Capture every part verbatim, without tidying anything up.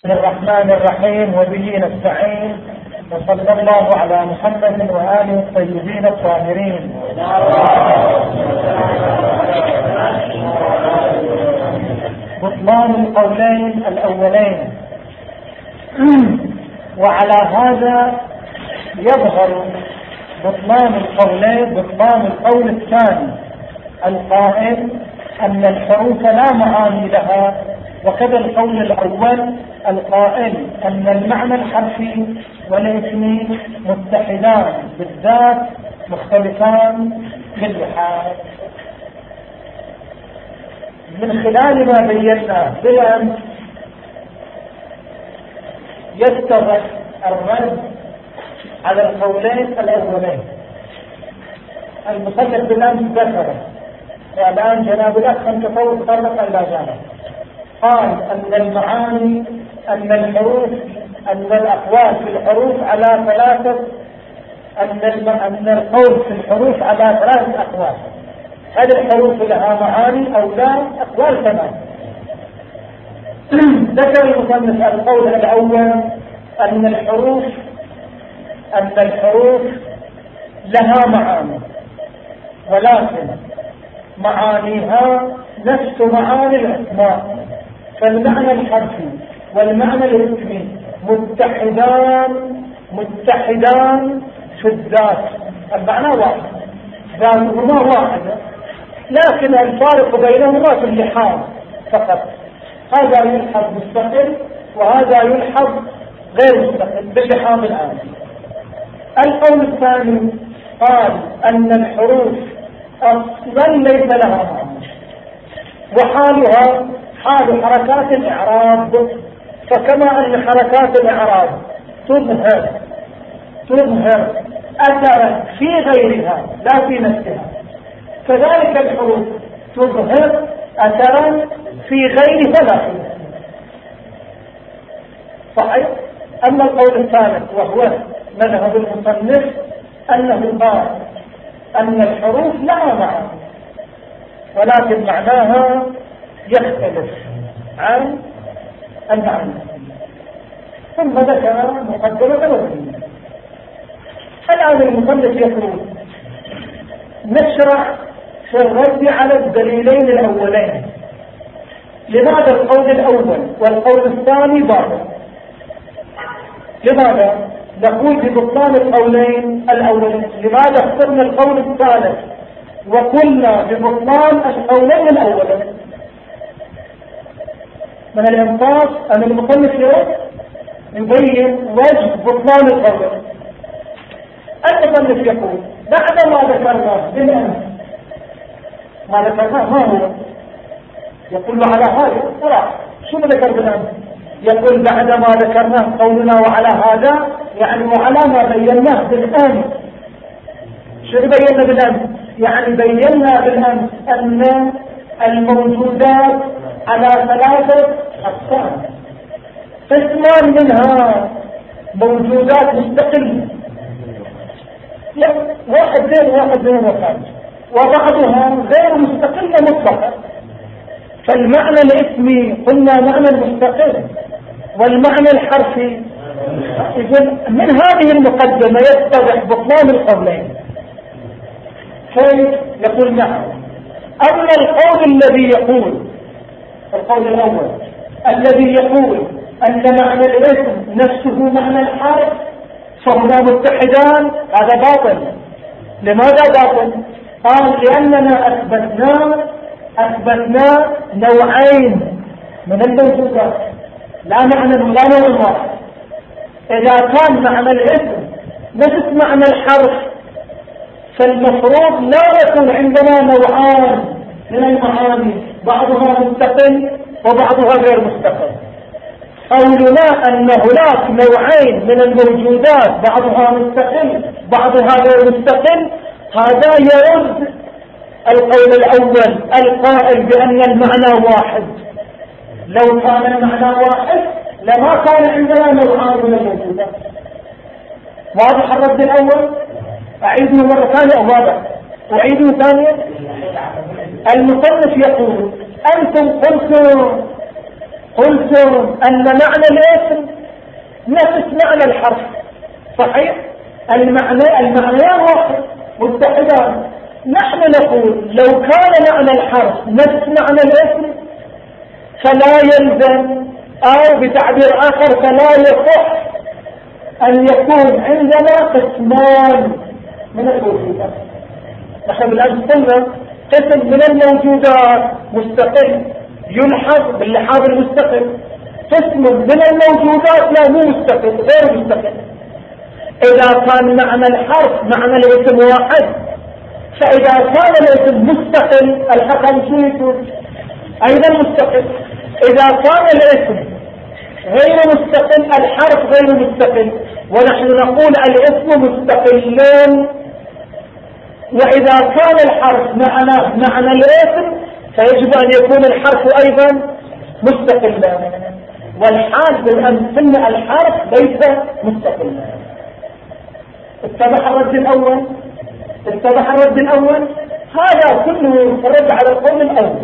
الرحمن الرحيم وبه نستعين، وصلى الله على محمد وآله الطيبين الطاهرين. بطلان القولين الأولين. وعلى هذا يظهر بطلان القولين بطلان القول الثاني القائل أن الحروف لا معاني لها، وكذا القول الأول القائل أن المعنى الحرفي والاسمي متحدان بالذات مختلفان باللحاظ. من خلال ما بينا بالأمس يتضح الرد على القولين الأولين. المصنف بالأمس ذكر، والآن جناب الأخ تطور تطرق إلى جانب، قال أن المعاني أن الحروف أن الأقوال في الحروف على ثلاثة أن أن القول في الحروف على ثلاثة أقوال. هل الحروف لها معاني أو لا؟ أقوال ثمان. ذكر المصنف القول الأول أن الحروف أن الحروف لها معاني، ولكن معانيها نفس معاني الأسماء، فالمعنى الحرفي والمعنى الاسمي متحدان متحدان في الذات، المعنى واحد، ذاتهما واحدة، لكن الفارق بينهما في اللحاظ فقط. هذا يلحظ مستقل وهذا يلحظ غير مستقل باللحاظ الآن. القول الثاني قال أن الحروف أصلا ليس لها معنى، وحالها حال حركات الإعراب، فكما أن حركات الإعراب تظهر تظهر أثرا في غيرها لا في نفسها، كذلك الحروف تظهر أثرا في غيرها لا في نفسها. صحيح. أما القول الثالث وهو مذهب المصنف أنه قال أن الحروف لها معنى، ولكن معناها يختلف عن المعنى. ثم ذكر مقدمة وثانية. الآن المصنف يقول نشرع في الرد على الدليلين الأولين. لماذا القول الأول والقول الثاني باطل؟ لماذا نقول ببطلان القولين الأولين؟ لماذا اخترنا القول الثالث وقلنا ببطلان القولين الأولين؟ من الإنصاف أن المصنف يبين وجه بطلان القولين. المصنف يقول بعد ما ذكرناه بالأمس، ما ذكرناه ما هو؟ يقول على هذا صراحة شو ذكر بالأمس؟ يقول بعد ما ذكرناه قولنا وعلى هذا، يعني وعلى ما بيناه بالأمس. شو بينا بالأمس؟ يعني بينا بالأمس أن الموجودات على ثلاثة أقسام. قسمان منها موجودات مستقلة، واحد غير واحد غير واحد، وبعضها غير مستقلة مطلقة. فالمعنى الاسمي قلنا معنى مستقل، والمعنى الحرفي. إذن من هذه المقدمة يتضح بطلان القولين. كيف؟ يقول نعم. أما القول الذي يقول القول الأول الذي يقول أن معنى الاسم نفسه معنى الحرف فهما متحدان، هذا باطل. لماذا باطل؟ قال لأننا أثبتنا أثبتنا نوعين من الموجودات، لا معنى لا نوع واحد. إذا كان معنى الاسم نفس معنى الحرف، فالمفروض لا يكون عندنا نوعان من المعاني، بعضها مستقل وبعضها غير مستقل. قولنا أن هناك نوعين من الموجودات بعضها مستقل بعضها غير مستقل، هذا يرد القول الأول القائل بأن المعنى واحد. لو كان المعنى واحد لما كان عندنا نوعان من الموجودات. واضح الرد الأول؟ أعيده مرة ثانية أو واضح؟ أعيده ثانية. المصنف يقول أنتم قلتم قلتم أن معنى الاسم نفس معنى الحرف، صحيح؟ المعنى المعنيان واحد متحدان. نحن نقول لو كان معنى الحرف نفس معنى الاسم فلا يلزم، أو بتعبير آخر فلا يصح أن يكون عندنا قسمان من الوجودات. نحن بالأمس قلنا قسم من الموجودات مستقل يلحظ باللحاظ المستقل، قسم من الموجودات لا مو مستقل غير مستقل. إذا كان معنى الحرف معنى الاسم واحد، فإذا كان الاسم مستقل الحرف يكون أيضا مستقل. إذا كان الاسم غير مستقل الحرف غير مستقل، ونحن نقول الاسم مستقلان. وإذا كان الحرف معنى معنى الاسم فيجب أن يكون الحرف أيضا مستقلا، والحال بالأمثلة الحرف ليس مستقلا. اتضح الرد الأول اتضح الرد الأول هذا كله يرد على القول الأول.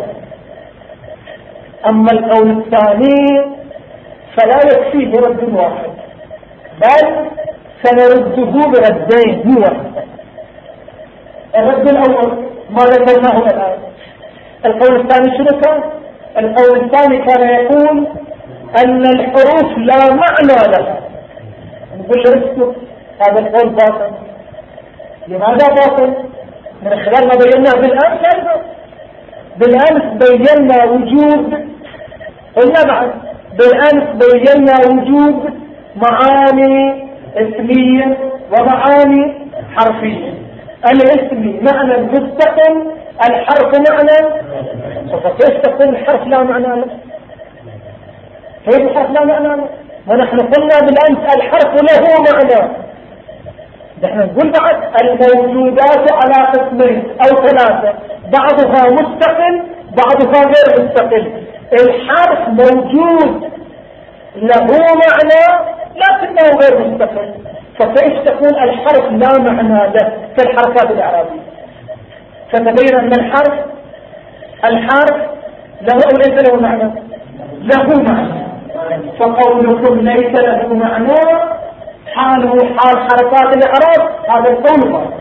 أما القول الثاني فلا يكفيه رد واحد، بل سنرده بردين واحد. الرد الأول ما ذكرناه الآن. القول الثاني شنو كان؟ القول الثاني كان يقول أن الحروف لا معنى لها. نقول لرسل هذا القول باطل. لماذا باطل؟ من خلال ما بيناه بالأمس أيضا. بالأمس بينا وجود، قلنا بعد بالأمس بينا وجود معاني اسمية ومعاني حرفية. الاسم معنى مستقل، الحرف معنى. فكيف تقول الحرف لا معنى له؟ كيف الحرف لا معنى له؟ ونحن قلنا بالأمس الحرف له معنى. نحن نقول بعد الموجودات على قسمين أو ثلاثة، بعضها مستقل بعضها غير مستقل. الحرف موجود له معنى لكنه غير مستقل، فكيف تكون الحرف لا معنى له في الحركات الإعرابية؟ فتبين أن الحرف الحرف له أو ليس له معنى؟ له معنى. فقولكم ليس له معنى حاله حال حركات الإعراب هذا القول باطل.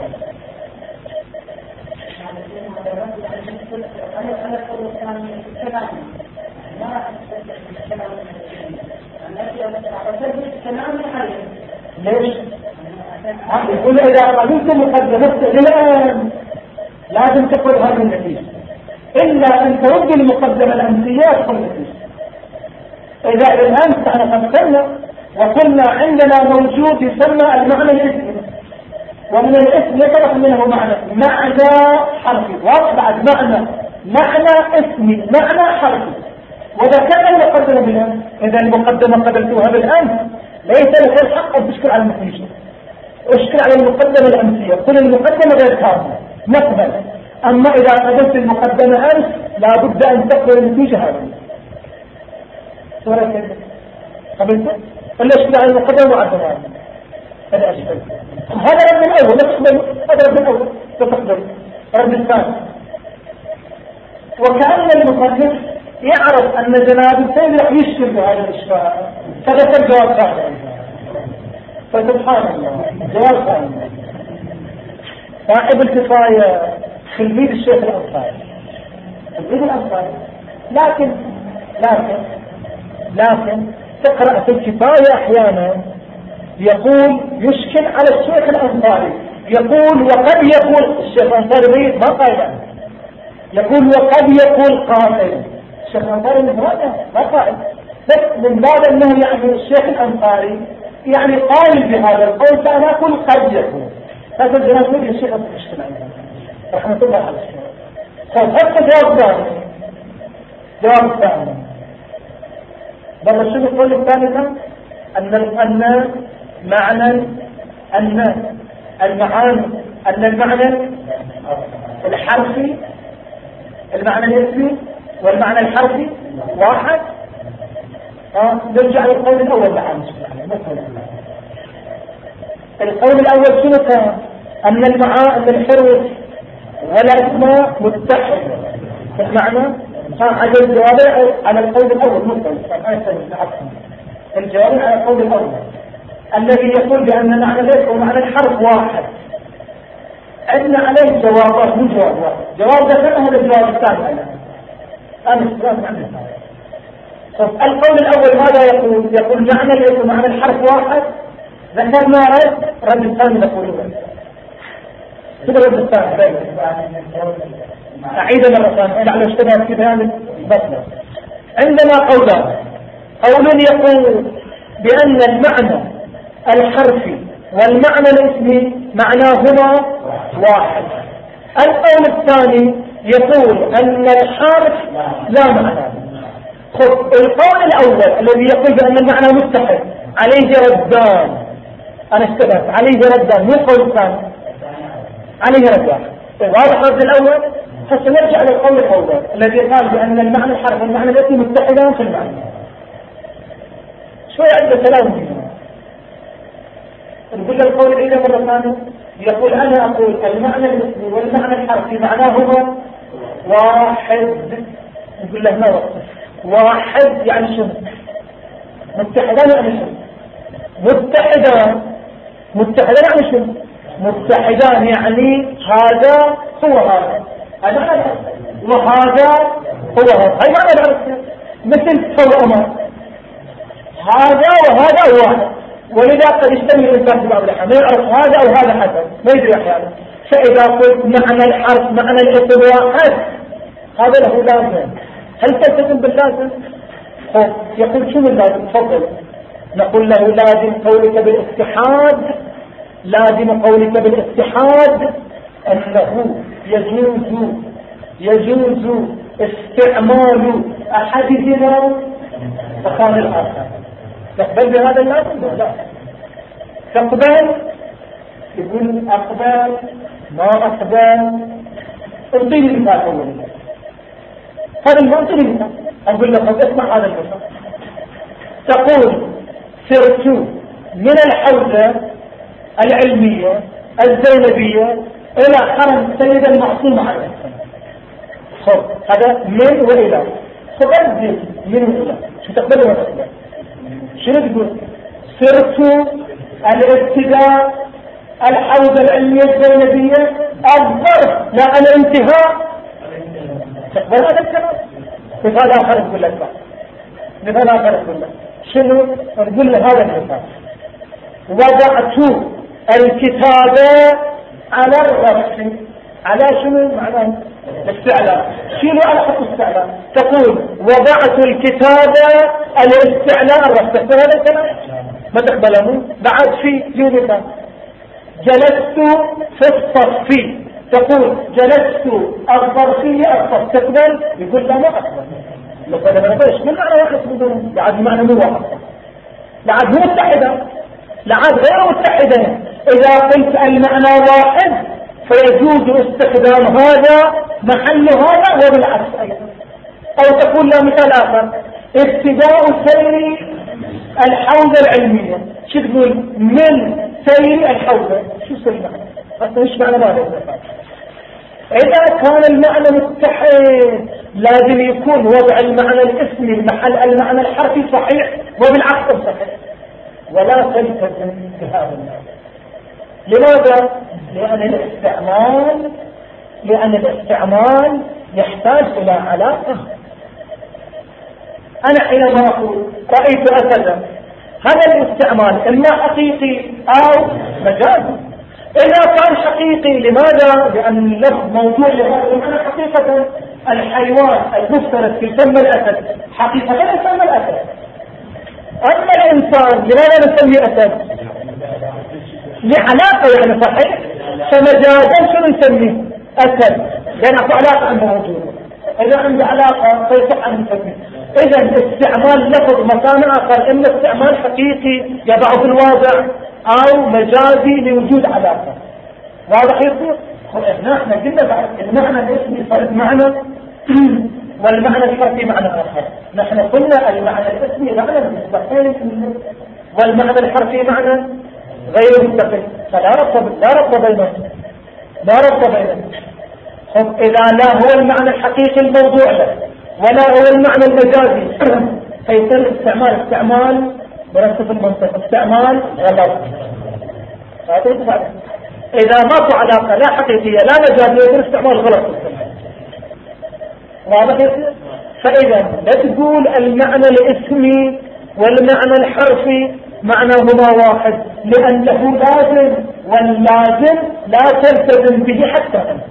ليش؟ يقول إذا قلت مقدمة الآن لازم تقول هذه النتيجة، إلا أن ترد المقدمة الأمسيات كل نتيجة. إذا الآن نحن قدمنا وقلنا عندنا موجود يسمى المعنى الاسمي، ومن الاسم يطرح منه معنى معنى حرفي، وبعد معنى معنى اسمي معنى حرفي. وذكرنا المقدمة بالآن. إذا المقدمة قدمتها بالآن ليس لك الحق أن تشكل على النتيجة، اشكل على المقدمة الأمسية، كل المقدمة غير كاملة نقبل. أما إذا قدمت المقدمة أمس لا بد أن تقبل النتيجة هذه. سورة كيف قبلت؟ إلا اشكل على المقدمة وعدها هذا أشكل. هذا رد الأول لا تقبل، هذا رد الأول لا تقبل. رد الثاني وكأن المصنف يعرف أن جناب السيد رح يشكل بهذا الإشكال، فذكر جواب ثاني. فسبحان الله جواب ثاني. صاحب الكفاية تلميذ الشيخ الأنصاري تلميذ الأنصاري لكن لكن لكن تقرأ في الكفاية أحيانا يقول يشكل على الشيخ الأنصاري، يقول وقد يقول الشيخ الأنصاري ميت ما قائل، يقول وقد يقول قائل. الشيخ الأنصاري مفرده ما قائل، بس من باب أنه يعني الشيخ الأنصاري يعني قائل بهذا القول، فأنا أقول قد يكون. هذا الجناب يقول الشيخ المشكلة عندنا رحمة الله على الشيخ. فهذا جواب ثاني جواب ثاني بل الشيخ القول الثاني أن أن معنى أن المعاني أن المعنى الحرفي المعنى الاسمي والمعنى الحرفي واحد. نرجع للقول الأول معنا. القول الأول شنو كان؟ أن المعاني أن الحروف والأسماء متحدة في المعنى على الجواب على القول الأول مختلف. الجواب على القول الأول الذي يقول بأن معنى ليس ومعنى الحرف واحد. عندنا عليه جوابات مو جواب واحد. جواب ذكرنا هذا الجواب الثاني أنا أنا السلام عنه. القول الأول ماذا يقول؟ يقول معنى ليس ومعنى الحرف واحد. ذكرنا رد رد الثاني نقول كده رد الثاني أعيد مرة ثانية لعل اشتبهت في بيان بطلة. عندنا قولان. قول يقول بأن المعنى الحرفي والمعنى الاسمي معناهما واحد. القول الثاني يقول أن الحرف لا معنى. خذ القول الأول الذي يقول بأن المعنى متحد عليه ردان. أنا اشتبهت عليه ردان مو قول ثاني عليه ردان. واضح الرد الأول. حتى نرجع للقول الأول الذي قال بأن المعنى الحرف والمعنى الاسمي متحدان في المعنى. شوية عنده كلام فيه. نقول القول الأول مرة ثانية يقول أنا أقول المعنى الاسمي والمعنى الحرفي معناهما واحد. نقول له ما وقت واحد يعني شنو؟ متحدان يعني شنو؟ متحدان متحدان يعني شنو؟ متحدان يعني هذا هو هذا هذا وهذا هو هذا. هاي معنى العرف مثل توأمان هذا وهذا واحد. ولذا قد يشتمل الإنسان في بعض الأحيان ما يعرف هذا أو هذا حسن ما يدري أحيانا. فإذا قلت معنى الحرف معنى الاسم واحد هذا له لازم. هل تلتزم باللازم؟ يقول شو اللازم؟ تفضل. نقول له لازم قولك بالاتحاد لازم قولك بالاتحاد أنه يجوز يجوز استعمال أحدهما مكان الآخر. تقبل بهذا اللازم؟ لا. تقبل؟ يقول أقبل ما أقبل. انطيني مثال أول. هذا المنطقي مثال. أقول لك اسمع هذا المثال. تقول سرت من الحوزة العلمية الزينبية إلى حرم السيدة المعصومة عليه السلام. خب هذا من وإلى. خب أنزل من وإلى. شو تقبل ولا تقبل؟ شنو تقول؟ سرت الابتداء الحوزة العلمية الزينبية الظرف لا الانتهاء. تقبل هذا الكلام؟ مثال آخر تقول لك مثال آخر تقول لك شنو؟ تقول له هذا المثال. وضعت الكتابة على الرأس على شنو معناه؟ استعلاء. شنو على حق استعلاء؟ تقول وضعت الكتابة الاستعلاء الرأس. تقبل هذا الكلام؟ ما تقبله؟ بعد في في مثال جلست في الصف. تقول جلست الظرفية الصف. تقبل؟ يقول لا ما أقبل. لقد ما نقولش من معنى واحد بدون لعد معنى مو واحد. لعد مو متحدة لعد غير متحدة. إذا قلت المعنى واحد فيجوز استخدام هذا محل هذا وبالعكس أيضا. أو تقول له مثال آخر ابتداء سير الحوزة العلمية. شو تقول؟ من سير الحوزة. شو سير المعنى؟ أصلا إيش معنى ماذا؟ إذا كان المعنى متحد لازم يكون وضع المعنى الاسمي محل المعنى الحرفي صحيح وبالعكس صحيح. ولا تلتزم بهذا المعنى. لماذا؟ لأن الاستعمال لأن الاستعمال يحتاج إلى علاقة. أنا حينما أقول رأيت أسدا هذا الاستعمال إما حقيقي أو مجازي. إذا كان حقيقي لماذا؟ لأن اللفظ موضوع لهذا المعنى حقيقة. الحيوان المفترس في فم الأسد حقيقة فم الأسد. أما الإنسان لماذا نسميه أسد؟ لعلاقة يعني صحيح. فمجازا شو نسميه؟ أسد لأن أكو علاقة عنده موجودة. إذا عنده علاقة فيصح أن نسميه. إذا استعمال لفظ مكان آخر إما استعمال حقيقي يضع في الواضع أو مجازي لوجود علاقة. واضح يصير؟ احنا قلنا بعد المعنى الاسمي صار معنى والمعنى الحرفي معنى آخر. نحن قلنا المعنى الاسمي معنى مستقل والمعنى الحرفي معنى غير مستقل. فلا ربط لا ربط بينهم لا ربط بينهم. خب إذا لا هو المعنى الحقيقي الموضوع له ولا هو المعنى المجازي فيصير استعمال استعمال برصف المنطق استعمال غلط. إذا ماكو علاقة لا حقيقية لا مجازية يصير استعمال غلط. واضح يصير؟ فإذا لا تقول المعنى الاسمي والمعنى الحرفي معناهما واحد، لأنه لازم واللازم لا تلتزم به حتى أنت.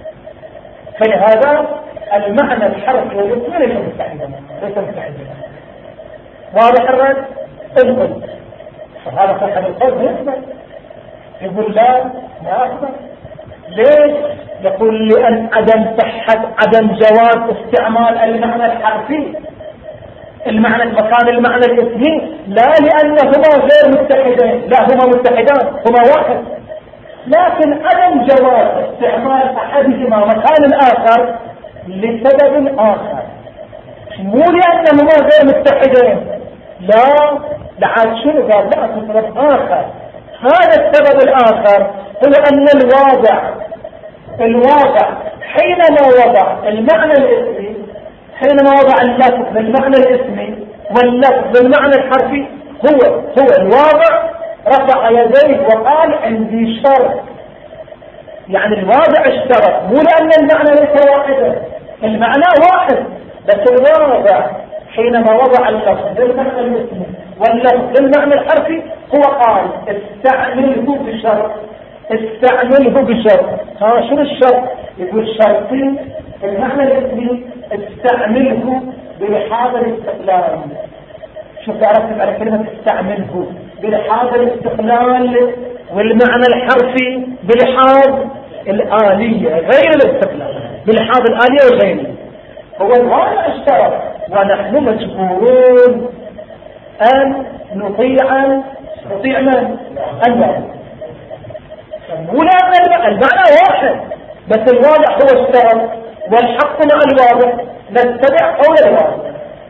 فلهذا المعنى الحرفي والاسمي ليس مستحيلا ليس مستحيلا. واضح الرد؟ انقل فهذا صاحب القول يثبت يقول لا ما أثبت. ليش؟ يقول لأن عدم صحة عدم جواز استعمال المعنى الحرفي المعنى المكان المعنى الاسمي لا لأنهما غير متحدين، لا هما متحدان هما واحد، لكن عدم جواز استعمال أحدهما مكان الآخر لسبب آخر، مو لأنهما غير متحدين، لا لعاد شنو قال لا سبب آخر. هذا السبب الآخر هو أن الواضع الواضع حينما وضع المعنى الاسمي حينما وضع اللفظ بالمعنى الاسمي واللفظ بالمعنى الحرفي هو هو الواضع رفع يديه وقال عندي شرط. يعني الواضع اشترط، مو لأن المعنى ليس واحدا، المعنى واحد، بس الواضع حينما وضع اللفظ بالمعنى الاسمي واللفظ بالمعنى الحرفي هو قال استعمله بشرط استعمله بشرط. ها شنو الشرط؟ يقول شرطين المعنى الاسمي استعمله بلحاظ الاستقلال. شوف عرفت على كلمة استعمله بلحاظ الاستقلال، والمعنى الحرفي بلحاظ الآلية غير الاستقلال، بلحاظ الآلية والغير. هو الواقع اشترط ونحن مجبورون أن نطيع نطيع من؟ الله. مو لأن المعنى واحد بس الواضح هو اشترط، والحق مع الواضح نتبع قول الواضح.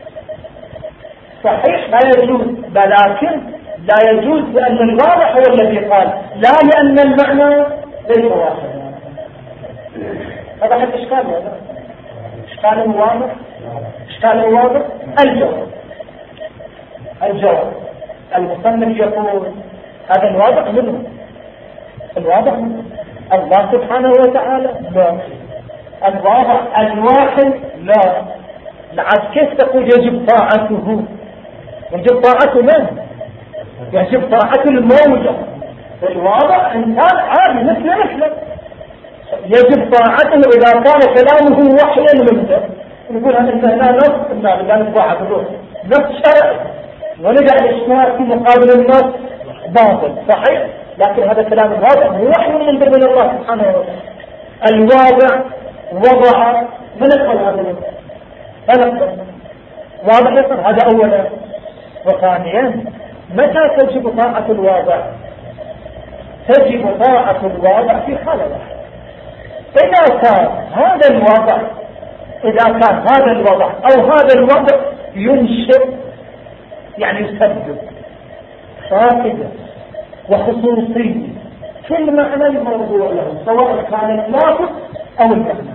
صحيح لا يجوز، ولكن لا يجوز لأن الواضح هو الذي قال، لا لأن المعنى ليس واحدا. هذا حتى إشكال هذا إشكال واضح إشكال واضح. الجواب الجواب المصنف يقول هذا الواضح منه الواضح منه الله سبحانه وتعالى لا، الواضح الواحد لا. لعد كيف تقول يجب طاعته؟ يجب طاعته من؟ يجب طاعة الموجة. الواضح إنسان عادي مثل مثله يجب طاعته إذا كان كلامه وحيا منه. نقول أن هنا نص إلا بالله نطاعة الروح نص شرعي، ونجع الإشماع في مقابل النص باطل صحيح، لكن هذا كلام الواضح هو وحي من من الله سبحانه وتعالى. الواضع وضع من القول هذا هذا واضح يصير. هذا أولا. وثانيا متى تجب طاعة الواضع؟ تجب طاعة الواضع في حالة واحدة، إذا كان هذا الوضع إذا كان هذا الوضع أو هذا الوضع ينشئ يعني يسبب فائدة وخصوصية في المعنى الموضوع له، سواء كان اللافظ أو المعنى.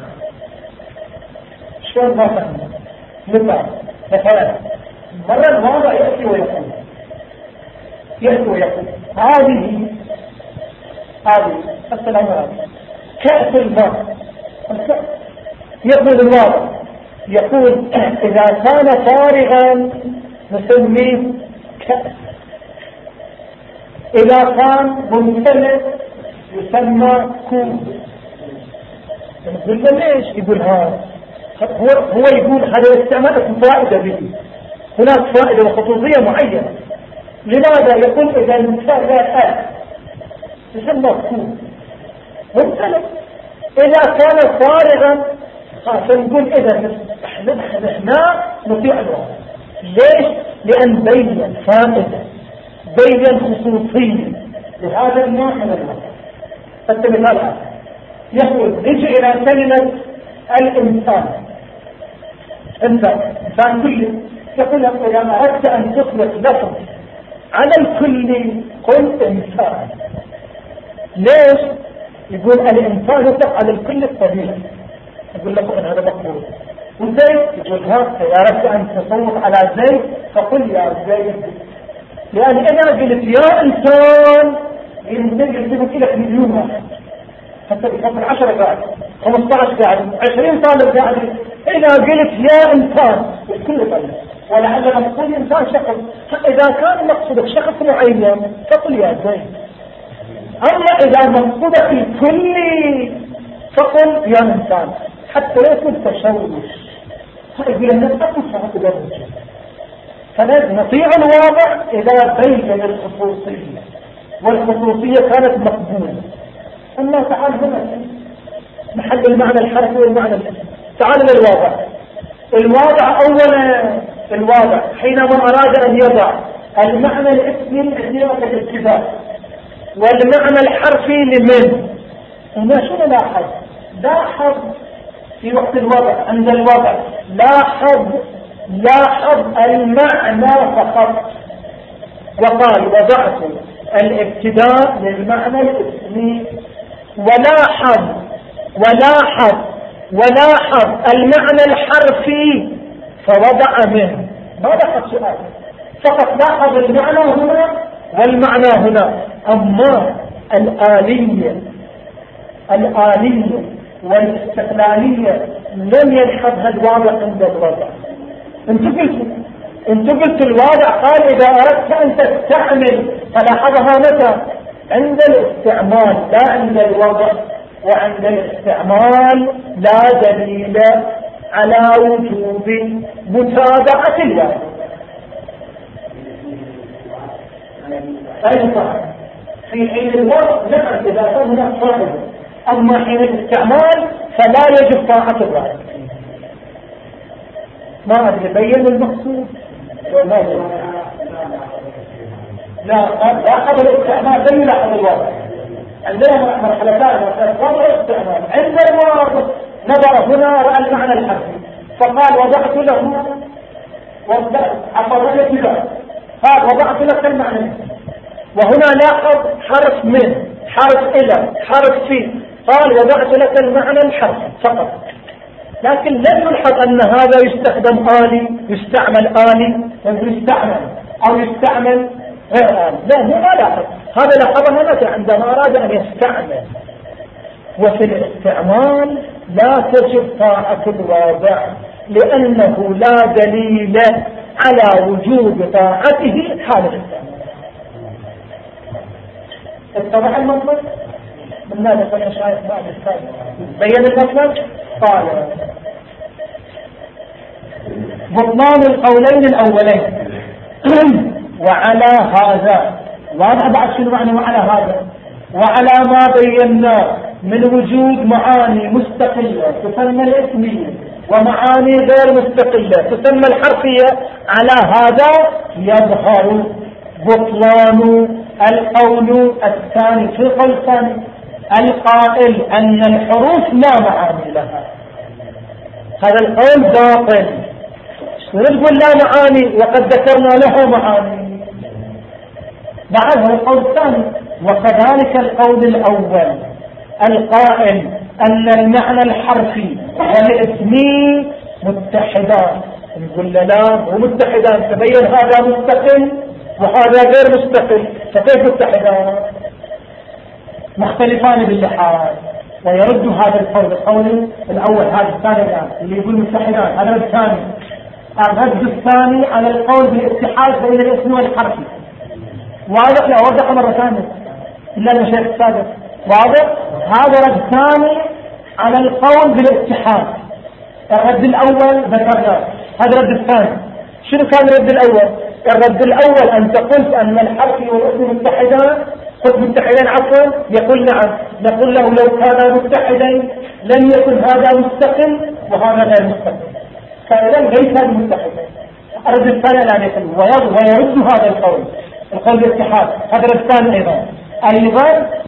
شلون ما فهمنا؟ مثال مثلا مرة الواضع يأتي ويقول يأتي ويقول هذه هذه السلام عليكم كأس الماء. يقول الواضع يقول إذا كان فارغا نسميه كأس، إذا كان ممتلئ يسمى كوب. نقول له ليش؟ يقول ها هو هو يقول هذا استعمال فائدة به، هناك فائدة وخصوصية معينة. لماذا؟ يقول إذا المثال قال يسمى كوب ممتلئ، إذا كان فارغا فنقول إذا نحن هنا نطيع الواقع. ليش؟ لأن بين فائدة بين خصوصية لهذا النوع من الواقع. فالتمثال هذا يقول نجي إلى كلمة الإنسان. إنسان إنسان كله يقول إذا أردت أن تطلق لفظ على الكل قل إنسان. ليش؟ يقول الإنسان يطلق على الكل الطبيعي. يقول لكم أن هذا مقبول وزيد يقول ها إذا أردت أن تصوت على زيد فقل يا زيد، لأن إذا قلت يا إنسان ينتقل لك مليون واحد حتى بفضل عشرة قاعد خمسة عشر قاعد عشرين طالب قاعد. إذا قلت يا إنسان الكل طالب، ولعل مقصود إنسان شخص، إذا كان مقصودك شخص معين فقل يا زيد. أما إذا مقصودك الكل فقل يا إنسان حتى لا يكون تشوش. يقول الناس أكثر صعب درجة، فلازم نطيع الواضع إذا بين الخصوصية، والخصوصية كانت مقبولة. أما تعال هنا محل المعنى الحرفي والمعنى الاسم. تعال للواضع. الواضع أولا الواضع حينما أراد أن يضع المعنى الاسمي لسيرة الاتفاق والمعنى الحرفي لمن. هنا شو نلاحظ؟ لاحظ في وقت الوضع عند الوضع لاحظ لاحظ المعنى فقط، وقال وضعت الابتداء للمعنى الاسمي، ولاحظ ولاحظ ولاحظ المعنى الحرفي فوضع منه. ما لاحظ سؤال، فقط لاحظ المعنى هنا والمعنى هنا. أما الآلية الآلية والاستقلالية لم يلحظها الواضع عند الوضع. انت قلت انت قلت الواضع قال إذا أردت أن تستعمل، فلاحظها متى؟ عند الاستعمال لا عند الوضع. وعند الاستعمال لا دليل على وجوب متابعة الله. أيضا في حين الوضع نعم إذا كان هناك صاحب، أما حين الاستعمال فلا يجب طاعة الله. ما أدري بين المقصود وما يجب. لا لا قبل الاستعمال بين لحظة الوضع. عندنا مرحلتان، مرحلة وضع واستعمال. عند الوضع نظر هنا رأى المعنى الحرفي فقال وضعت له عفوا الابتداء، قال وضعت لك المعنى. وهنا لاحظ حرف من، حرف إلى، حرف في، قال وضعت لك المعنى الحرفي فقط. لكن لم يلحظ أن هذا يستخدم آلي، يستعمل آلي، يستعمل أو يستعمل غير آلي. لا هو ما لاحظ هذا، لاحظها متى؟ عندما أراد أن يستعمل. وفي الاستعمال لا تجب طاعة الواضع لأنه لا دليل على وجوب طاعته حال الاستعمال. اتضح المطلب؟ من ماذا قال الشايخ بعد الثاني بين المطلب؟ قال بطلان القولين الأولين وعلى هذا. واضح بعد شنو معنى وعلى هذا؟ وعلى ما بيناه من وجود معاني مستقلة تسمى الاسمية ومعاني غير مستقلة تسمى الحرفية، على هذا يظهر بطلان القول الثاني في القول الثاني القائل أن الحروف لا معاني لها. هذا القول باطل. نقول لا معاني وقد ذكرنا له معاني. بعد هذا القول الثاني. وكذلك القول الأول القائل أن المعنى الحرفي والاسمي متحدان، نقول لا مو متحدان، تبين هذا مستقل وهذا غير مستقل، فكيف متحدان؟ مختلفان باللحاظ. ويرد هذا القول القول الأول هذا الثاني الآن اللي يقول متحدان، هذا الثاني. الرد الثاني على القول بالاتحاد بين الاسم والحرفي. واضح؟ لا أوضح مرة ثانية إلا المشايخ السابق. واضح؟ هذا رد ثاني على القول بالاتحاد. الرد الأول ذكرناه، هذا الرد الثاني. شنو كان الرد الأول؟ الرد الأول أن تقول أن الحرف والاسم متحدان، قلت متحدين عفوا، يقول نعم، نقول له لو كانا متحدين لم يكن هذا مستقل وهذا غير مستقل، فإذا ليس متحدين. الرد الثاني لا يقول ويرد هذا القول القول بالاتحاد. هذا الرد الثاني أيضا أيضا